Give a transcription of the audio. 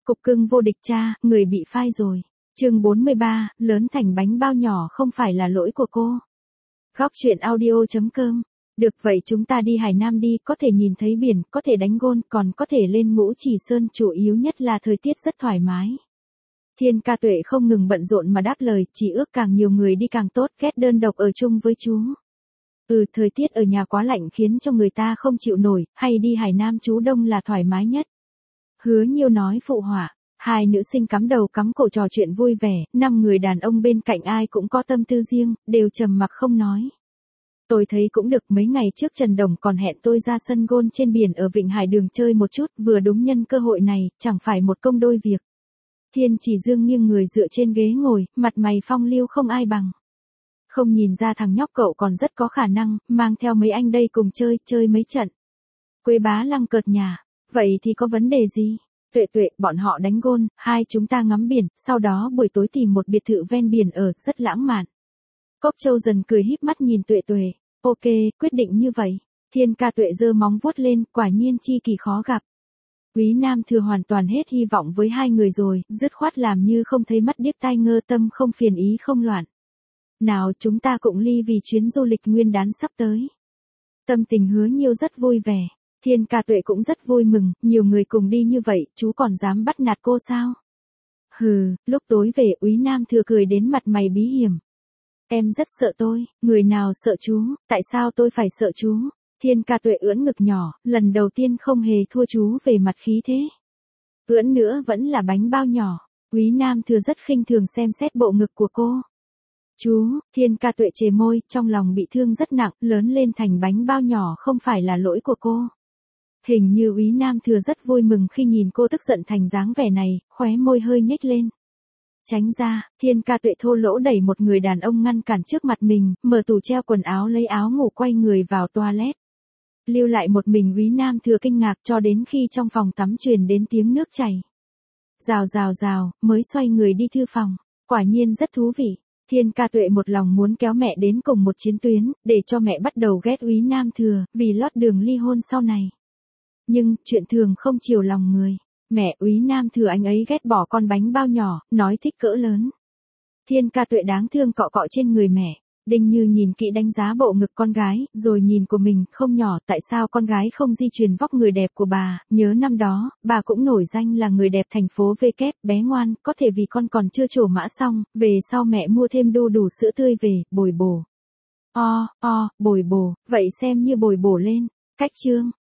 Cục cưng vô địch cha, người bị phai rồi. Chương 43, lớn thành bánh bao nhỏ không phải là lỗi của cô. Góc truyện audio.com. Được vậy chúng ta đi Hải Nam đi, có thể nhìn thấy biển, có thể đánh gôn, còn có thể lên Ngũ Chỉ Sơn, chủ yếu nhất là thời tiết rất thoải mái. Thiên Ca Tuệ không ngừng bận rộn mà đáp lời, chỉ ước càng nhiều người đi càng tốt, ghét đơn độc ở chung với chú. Thời tiết ở nhà quá lạnh khiến cho người ta không chịu nổi, hay đi Hải Nam trú đông là thoải mái nhất. Hứa Nhiêu nói phụ họa. Hai nữ sinh cắm đầu cắm cổ trò chuyện vui vẻ, 5 người đàn ông bên cạnh ai cũng có tâm tư riêng, đều trầm mặc không nói. Tôi thấy cũng được, mấy ngày trước Trần Đồng còn hẹn tôi ra sân gôn trên biển ở Vịnh Hải Đường chơi một chút, vừa đúng nhân cơ hội này, chẳng phải một công đôi việc. Thiên Chỉ Dương nghiêng người dựa trên ghế ngồi, mặt mày phong lưu không ai bằng. Không nhìn ra thằng nhóc cậu còn rất có khả năng, mang theo mấy anh đây cùng chơi mấy trận. Quế Bá Lăng cợt nhả, vậy thì có vấn đề gì? Tuệ, bọn họ đánh gôn, hai chúng ta ngắm biển, sau đó buổi tối tìm một biệt thự ven biển ở, rất lãng mạn. Cốc Châu dần cười híp mắt nhìn Tuệ. Ok, quyết định như vậy. Thiên Ca Tuệ giơ móng vuốt lên, quả nhiên chi kỳ khó gặp. Quý Nam Thừa hoàn toàn hết hy vọng với hai người rồi, dứt khoát làm như không thấy mắt điếc tai ngơ, tâm không phiền ý không loạn. Nào chúng ta cũng ly vì chuyến du lịch nguyên đán sắp tới. Tâm tình Hứa Nhiêu rất vui vẻ. Thiên Ca Tuệ cũng rất vui mừng, nhiều người cùng đi như vậy, chú còn dám bắt nạt cô sao? Hừ, lúc tối về Úy Nam Thừa cười đến mặt mày bí hiểm. Em rất sợ tôi, người nào sợ chú, tại sao tôi phải sợ chú? Thiên Ca Tuệ ưỡn ngực nhỏ, lần đầu tiên không hề thua chú về mặt khí thế. Ưỡn nữa vẫn là bánh bao nhỏ, Úy Nam Thừa rất khinh thường xem xét bộ ngực của cô. Chú, Thiên Ca Tuệ chề môi, trong lòng bị thương rất nặng, lớn lên thành bánh bao nhỏ không phải là lỗi của cô. Hình như Úy Nam Thừa rất vui mừng khi nhìn cô tức giận thành dáng vẻ này, khóe môi hơi nhếch lên. Tránh ra, Thiên Ca Tuệ thô lỗ đẩy một người đàn ông ngăn cản trước mặt mình, mở tủ treo quần áo lấy áo ngủ quay người vào toilet. Lưu lại một mình Úy Nam Thừa kinh ngạc cho đến khi trong phòng tắm truyền đến tiếng nước chảy. Rào, mới xoay người đi thư phòng, quả nhiên rất thú vị. Thiên Ca Tuệ một lòng muốn kéo mẹ đến cùng một chiến tuyến, để cho mẹ bắt đầu ghét Úy Nam Thừa, vì lót đường ly hôn sau này. Nhưng, chuyện thường không chiều lòng người. Mẹ Úy Nam Thừa anh ấy ghét bỏ con bánh bao nhỏ, nói thích cỡ lớn. Thiên Ca Tuệ đáng thương cọ cọ trên người mẹ. Đinh Như nhìn kỹ đánh giá bộ ngực con gái, rồi nhìn của mình, không nhỏ, tại sao con gái không di truyền vóc người đẹp của bà, nhớ năm đó, bà cũng nổi danh là người đẹp thành phố V kép, bé ngoan, có thể vì con còn chưa trổ mã xong, về sau mẹ mua thêm đu đủ sữa tươi về, bồi bổ. Bồi bổ, vậy xem như bồi bổ lên. Cách chương,